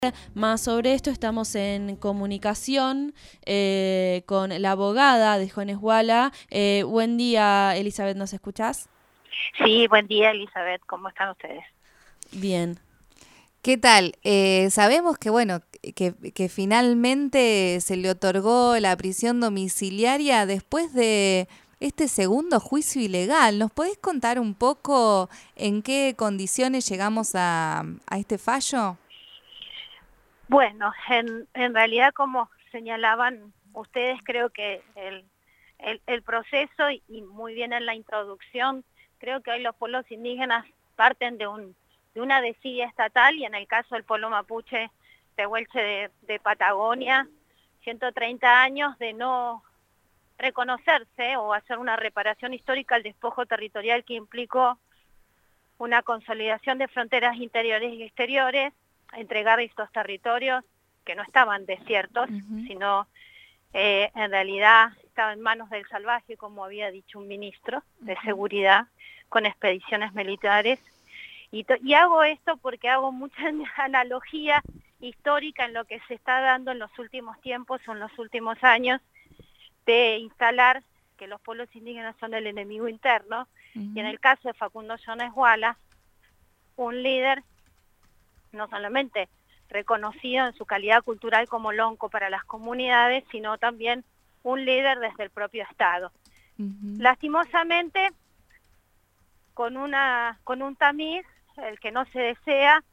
Más sobre esto estamos en comunicación con la abogada de Jones Walla. Buen día, Elizabeth, ¿nos escuchás? Sí, buen día, Elizabeth. ¿Cómo están ustedes? Bien. ¿Qué tal? Sabemos que, bueno, que finalmente se le otorgó la prisión domiciliaria después de este segundo juicio ilegal. ¿Nos podés contar un poco en qué condiciones llegamos a este fallo? Bueno, en realidad, como señalaban ustedes, creo que el proceso, y muy bien en la introducción, creo que hoy los pueblos indígenas parten de una desidia estatal, y en el caso del pueblo mapuche tehuelche de Patagonia, 130 años de no reconocerse o hacer una reparación histórica al despojo territorial que implicó una consolidación de fronteras interiores y exteriores, entregar estos territorios que no estaban desiertos, sino en realidad estaban en manos del salvaje, como había dicho un ministro de seguridad, con expediciones militares. Y hago esto porque hago mucha analogía histórica en lo que se está dando en los últimos tiempos o en los últimos años, de instalar que los pueblos indígenas son el enemigo interno, y en el caso de Facundo Jones Walla, un líder no solamente reconocido en su calidad cultural como lonco para las comunidades, sino también un líder desde el propio Estado. Lastimosamente, con un tamiz, el que no se desea,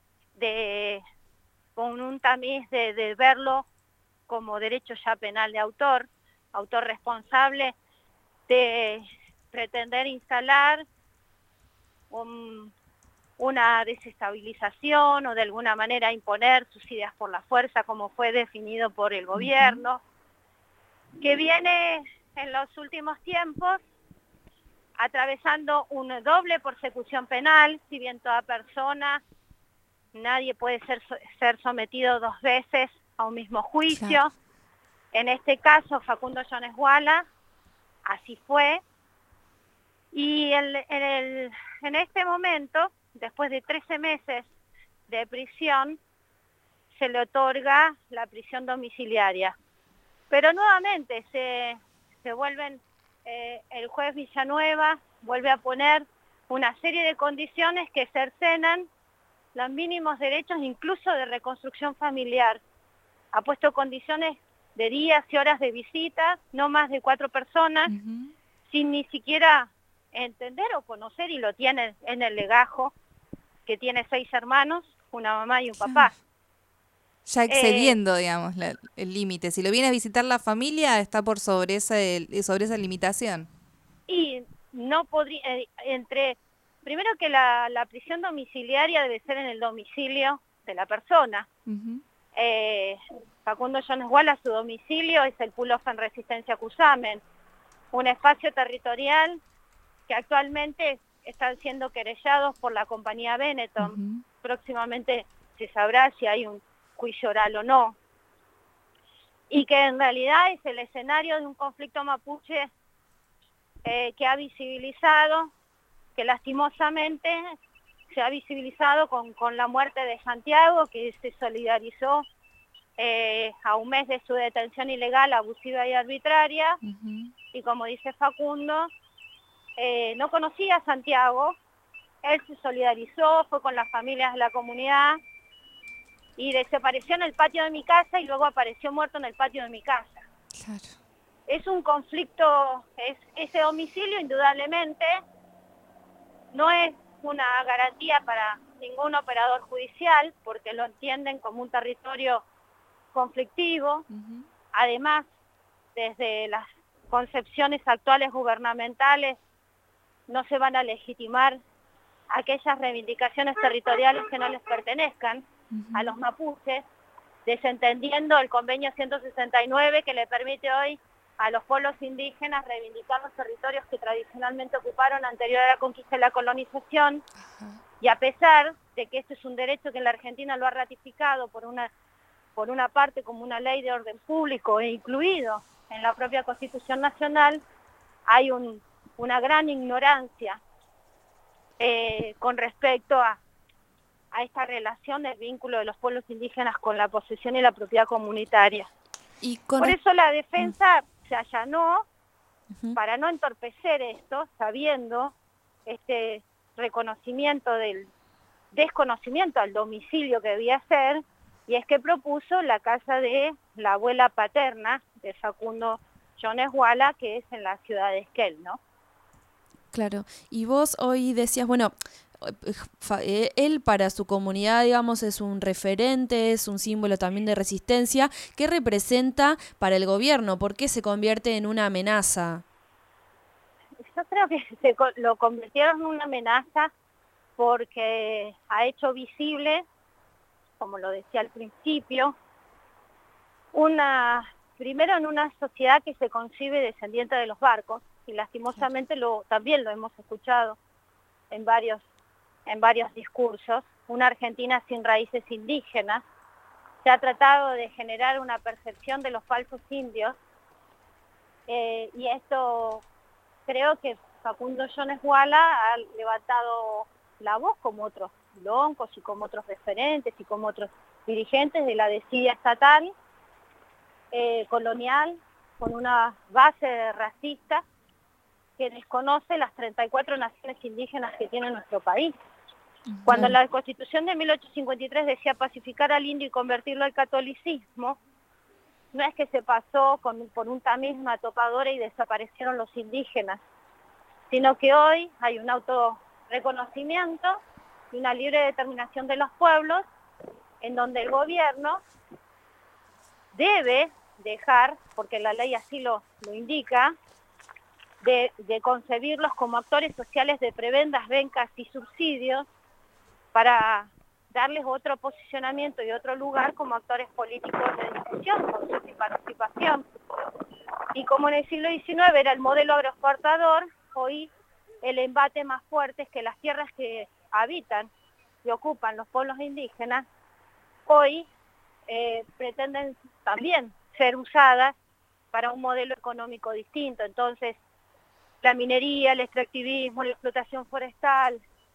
con un tamiz de verlo como derecho ya penal de autor responsable, de pretender instalar una desestabilización o de alguna manera imponer sus ideas por la fuerza, como fue definido por el gobierno, que viene en los últimos tiempos atravesando una doble persecución penal. Si bien toda persona, nadie puede ser sometido dos veces a un mismo juicio. Claro. En este caso, Facundo Jones Walla, así fue. Y en este momento, después de 13 meses de prisión, se le otorga la prisión domiciliaria. Pero nuevamente se vuelven, el juez Villanueva vuelve a poner una serie de condiciones que cercenan los mínimos derechos, incluso de reconstrucción familiar. Ha puesto condiciones de días y horas de visita, no más de 4 personas, sin ni siquiera entender o conocer, y lo tiene en el legajo, que tiene 6 hermanos, una mamá y un papá. Ya excediendo, digamos, el límite. Si lo viene a visitar la familia, está por sobre esa limitación. Y no podría, primero que la prisión domiciliaria debe ser en el domicilio de la persona. Facundo Jones Walla, su domicilio es el Pull-Off en Resistencia Cusamen, un espacio territorial que actualmente están siendo querellados por la compañía Benetton. Próximamente se sabrá si hay un juicio oral o no. Y que en realidad es el escenario de un conflicto mapuche que ha visibilizado, que lastimosamente se ha visibilizado con la muerte de Santiago, que se solidarizó a un mes de su detención ilegal, abusiva y arbitraria. Y como dice Facundo, no conocía a Santiago, él se solidarizó, fue con las familias de la comunidad y desapareció en el patio de mi casa y luego apareció muerto en el patio de mi casa. Claro. Es un conflicto, ese domicilio indudablemente no es una garantía para ningún operador judicial, porque lo entienden como un territorio conflictivo. Además, desde las concepciones actuales gubernamentales, no se van a legitimar aquellas reivindicaciones territoriales que no les pertenezcan a los mapuches, desentendiendo el convenio 169 que le permite hoy a los pueblos indígenas reivindicar los territorios que tradicionalmente ocuparon anterior a la conquista y la colonización. Y a pesar de que esto es un derecho que la Argentina lo ha ratificado por una parte como una ley de orden público e incluido en la propia Constitución Nacional, hay una gran ignorancia con respecto a a esta relación del vínculo de los pueblos indígenas con la posesión y la propiedad comunitaria. Y Por eso la defensa se allanó para no entorpecer esto, sabiendo este reconocimiento del desconocimiento al domicilio que debía ser, y es que propuso la casa de la abuela paterna de Facundo Jones Wala, que es en la ciudad de Esquel, ¿no? Claro, y vos hoy decías, bueno, él para su comunidad, digamos, es un referente, es un símbolo también de resistencia. ¿Qué representa para el gobierno? ¿Por qué se convierte en una amenaza? Yo creo que lo convirtieron en una amenaza porque ha hecho visible, como lo decía al principio, primero en una sociedad que se concibe descendiente de los barcos, y lastimosamente también lo hemos escuchado en varios discursos, una Argentina sin raíces indígenas. Se ha tratado de generar una percepción de los falsos indios, y esto creo que Facundo Jones Wala ha levantado la voz, como otros loncos y como otros referentes y como otros dirigentes de la desidia estatal colonial, con una base racista que desconoce las 34 naciones indígenas que tiene nuestro país. Cuando la Constitución de 1853 decía pacificar al indio y convertirlo al catolicismo, no es que se pasó por un tamiz, una topadora y desaparecieron los indígenas, sino que hoy hay un autorreconocimiento y una libre determinación de los pueblos, en donde el gobierno debe dejar, porque la ley así lo indica, de concebirlos como actores sociales de prebendas, bencas y subsidios, para darles otro posicionamiento y otro lugar como actores políticos de discusión, consulta y participación. Y como en el siglo XIX era el modelo agroexportador, hoy el embate más fuerte es que las tierras que habitan y ocupan los pueblos indígenas, hoy pretenden también ser usadas para un modelo económico distinto. Entonces, la minería, el extractivismo, la explotación forestal,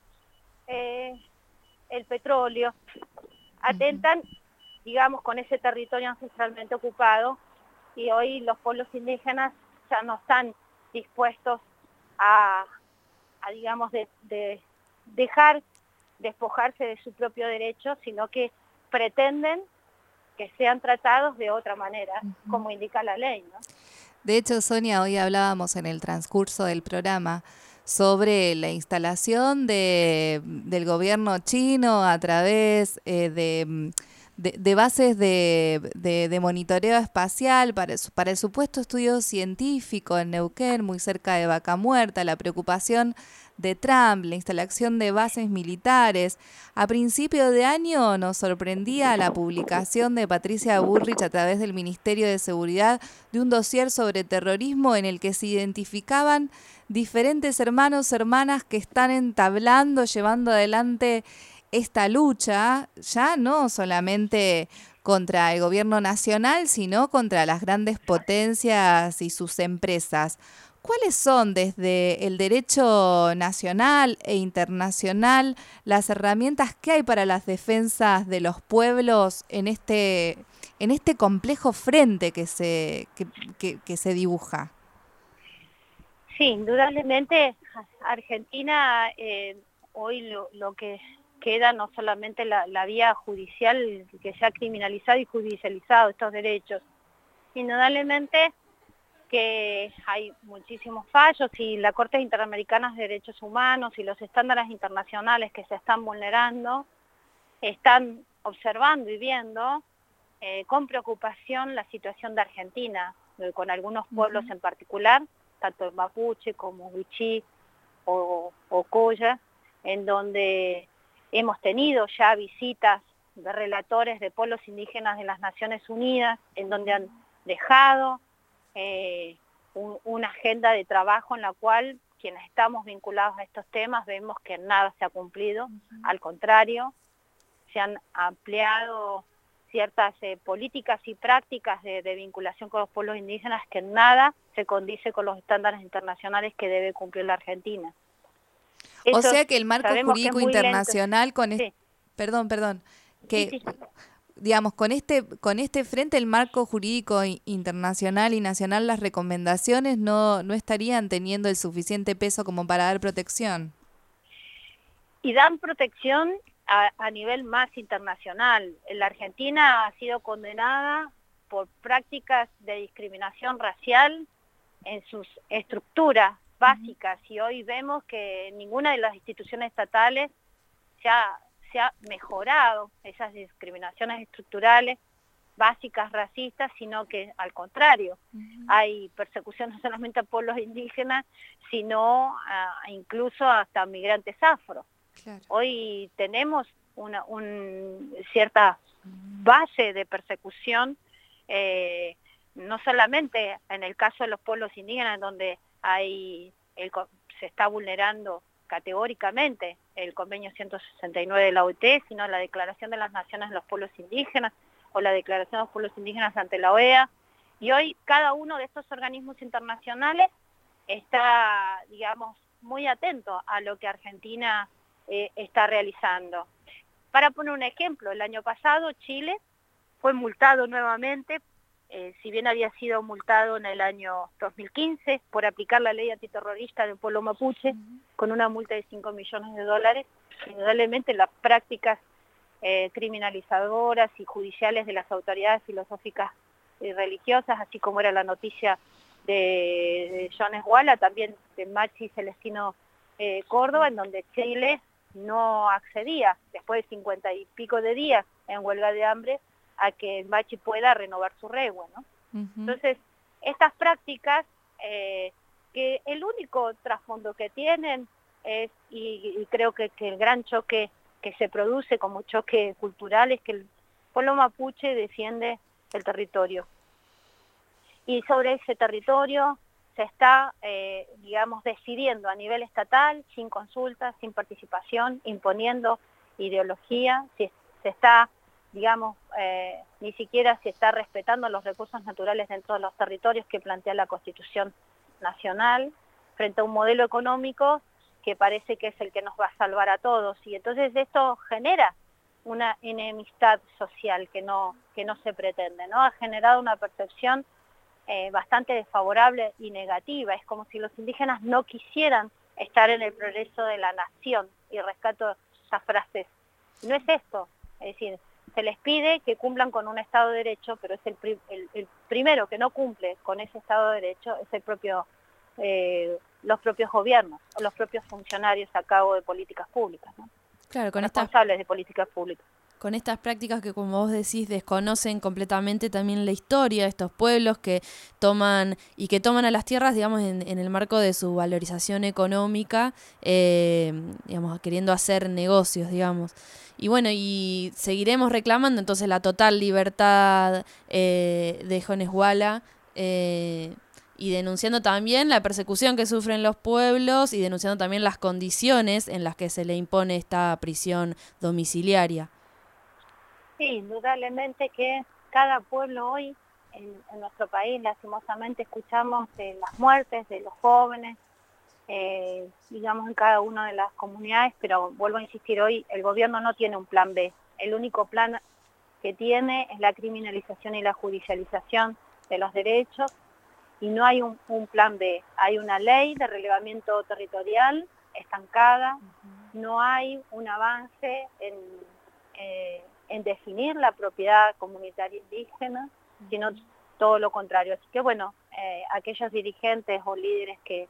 el petróleo, atentan, digamos, con ese territorio ancestralmente ocupado, y hoy los pueblos indígenas ya no están dispuestos a digamos, de dejar despojarse de su propio derecho, sino que pretenden que sean tratados de otra manera, como indica la ley, ¿no? De hecho, Sonia, hoy hablábamos en el transcurso del programa sobre la instalación del gobierno chino a través de bases de monitoreo espacial para el supuesto estudio científico en Neuquén, muy cerca de Vaca Muerta, la preocupación de Trump, la instalación de bases militares. A principio de año nos sorprendía la publicación de Patricia Bullrich a través del Ministerio de Seguridad de un dossier sobre terrorismo en el que se identificaban diferentes hermanos, hermanas que están entablando, llevando adelante esta lucha, ya no solamente contra el gobierno nacional, sino contra las grandes potencias y sus empresas. ¿Cuáles son desde el derecho nacional e internacional las herramientas que hay para las defensas de los pueblos en este complejo frente que se dibuja? Sí, indudablemente Argentina hoy lo que queda no solamente la vía judicial, que se ha criminalizado y judicializado estos derechos, indudablemente que hay muchísimos fallos, y la Corte Interamericana de Derechos Humanos y los estándares internacionales que se están vulnerando están observando y viendo con preocupación la situación de Argentina, con algunos pueblos en particular, tanto el mapuche como wichí o colla, en donde hemos tenido ya visitas de relatores de pueblos indígenas de las Naciones Unidas, en donde han dejado una agenda de trabajo en la cual quienes estamos vinculados a estos temas vemos que nada se ha cumplido, al contrario, se han ampliado ciertas políticas y prácticas de vinculación con los pueblos indígenas que en nada se condice con los estándares internacionales que debe cumplir la Argentina. O sea que el marco jurídico internacional Perdón, Sí, que sí, sí. digamos, con este frente, el marco jurídico internacional y nacional, las recomendaciones no estarían teniendo el suficiente peso como para dar protección. Y dan protección a nivel más internacional. La Argentina ha sido condenada por prácticas de discriminación racial en sus estructuras básicas, y hoy vemos que ninguna de las instituciones estatales se ha mejorado esas discriminaciones estructurales básicas racistas, sino que al contrario, hay persecución no solamente a pueblos indígenas, sino incluso hasta migrantes afro. Claro. Hoy tenemos una cierta base de persecución, no solamente en el caso de los pueblos indígenas, donde se está vulnerando categóricamente el convenio 169 de la OIT, sino la Declaración de las Naciones de los Pueblos Indígenas o la Declaración de los Pueblos Indígenas ante la OEA. Y hoy cada uno de estos organismos internacionales está, digamos, muy atento a lo que Argentina está realizando. Para poner un ejemplo, el año pasado Chile fue multado nuevamente, si bien había sido multado en el año 2015 por aplicar la ley antiterrorista del pueblo mapuche, con una multa de $5 millones. Indudablemente las prácticas criminalizadoras y judiciales de las autoridades filosóficas y religiosas, así como era la noticia de Jones Walla, también de Machi Celestino Córdoba, en donde Chile no accedía, después de 50 y pico de días en huelga de hambre, a que el Machi pueda renovar su regüe, ¿no? Entonces, estas prácticas, que el único trasfondo que tienen es, y creo que el gran choque que se produce como choque cultural, es que el pueblo mapuche defiende el territorio. Y sobre ese territorio se está, digamos, decidiendo a nivel estatal, sin consulta, sin participación, imponiendo ideología, se está, digamos, ni siquiera se está respetando los recursos naturales dentro de los territorios que plantea la Constitución Nacional, frente a un modelo económico que parece que es el que nos va a salvar a todos. Y entonces esto genera una enemistad social que no se pretende, ¿no? Ha generado una percepción bastante desfavorable y negativa. Es como si los indígenas no quisieran estar en el progreso de la nación, y rescato esas frases. No es esto, es decir, se les pide que cumplan con un Estado de Derecho, pero es el primero que no cumple con ese Estado de Derecho es los propios gobiernos, o los propios funcionarios a cargo de políticas públicas, ¿no? Claro, Responsables de políticas públicas. Con estas prácticas que, como vos decís, desconocen completamente también la historia de estos pueblos que toman a las tierras, digamos, en el marco de su valorización económica, digamos, queriendo hacer negocios, digamos. Y bueno, y seguiremos reclamando entonces la total libertad de Jones Walla, y denunciando también la persecución que sufren los pueblos, y denunciando también las condiciones en las que se le impone esta prisión domiciliaria. Sí, indudablemente que cada pueblo hoy en nuestro país, lastimosamente, escuchamos de las muertes de los jóvenes, digamos, en cada una de las comunidades, pero vuelvo a insistir, hoy el gobierno no tiene un plan B. El único plan que tiene es la criminalización y la judicialización de los derechos, y no hay un plan B. Hay una ley de relevamiento territorial estancada, no hay un avance en definir la propiedad comunitaria indígena, sino todo lo contrario. Así que bueno, aquellos dirigentes o líderes que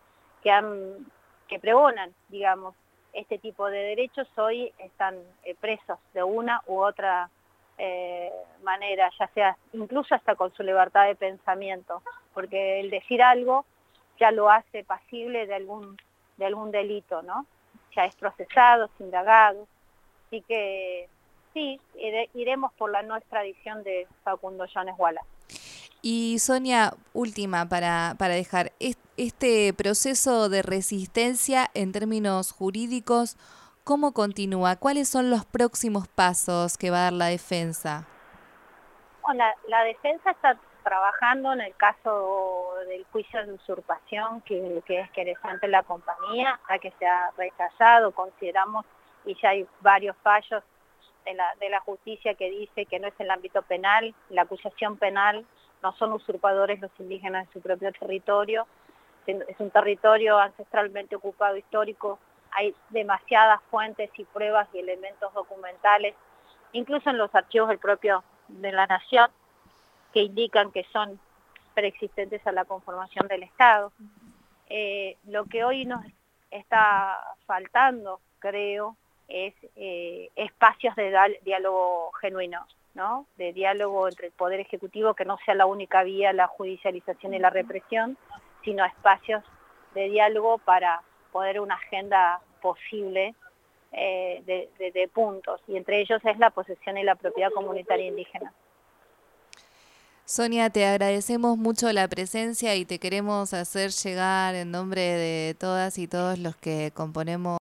pregonan, digamos, este tipo de derechos hoy están presos de una u otra manera, ya sea incluso hasta con su libertad de pensamiento, porque el decir algo ya lo hace pasible de algún delito, ¿no? Ya es procesado, es indagado. Así que sí, iremos por la no extradición de Facundo Jones Walla. Y Sonia, última para dejar, este proceso de resistencia en términos jurídicos, ¿cómo continúa? ¿Cuáles son los próximos pasos que va a dar la defensa? Bueno, la defensa está trabajando en el caso del juicio de usurpación que es querellante la compañía, a que se ha rechazado, consideramos, y ya hay varios fallos de la justicia que dice que no es el ámbito penal, la acusación penal, no son usurpadores los indígenas en su propio territorio, es un territorio ancestralmente ocupado histórico, hay demasiadas fuentes y pruebas y elementos documentales, incluso en los archivos del propio de la Nación, que indican que son preexistentes a la conformación del Estado. Lo que hoy nos está faltando, creo, es espacios de diálogo genuino, ¿no? De diálogo entre el Poder Ejecutivo, que no sea la única vía la judicialización y la represión, sino espacios de diálogo para poder una agenda posible de puntos, y entre ellos es la posesión y la propiedad comunitaria indígena. Sonia, te agradecemos mucho la presencia y te queremos hacer llegar en nombre de todas y todos los que componemos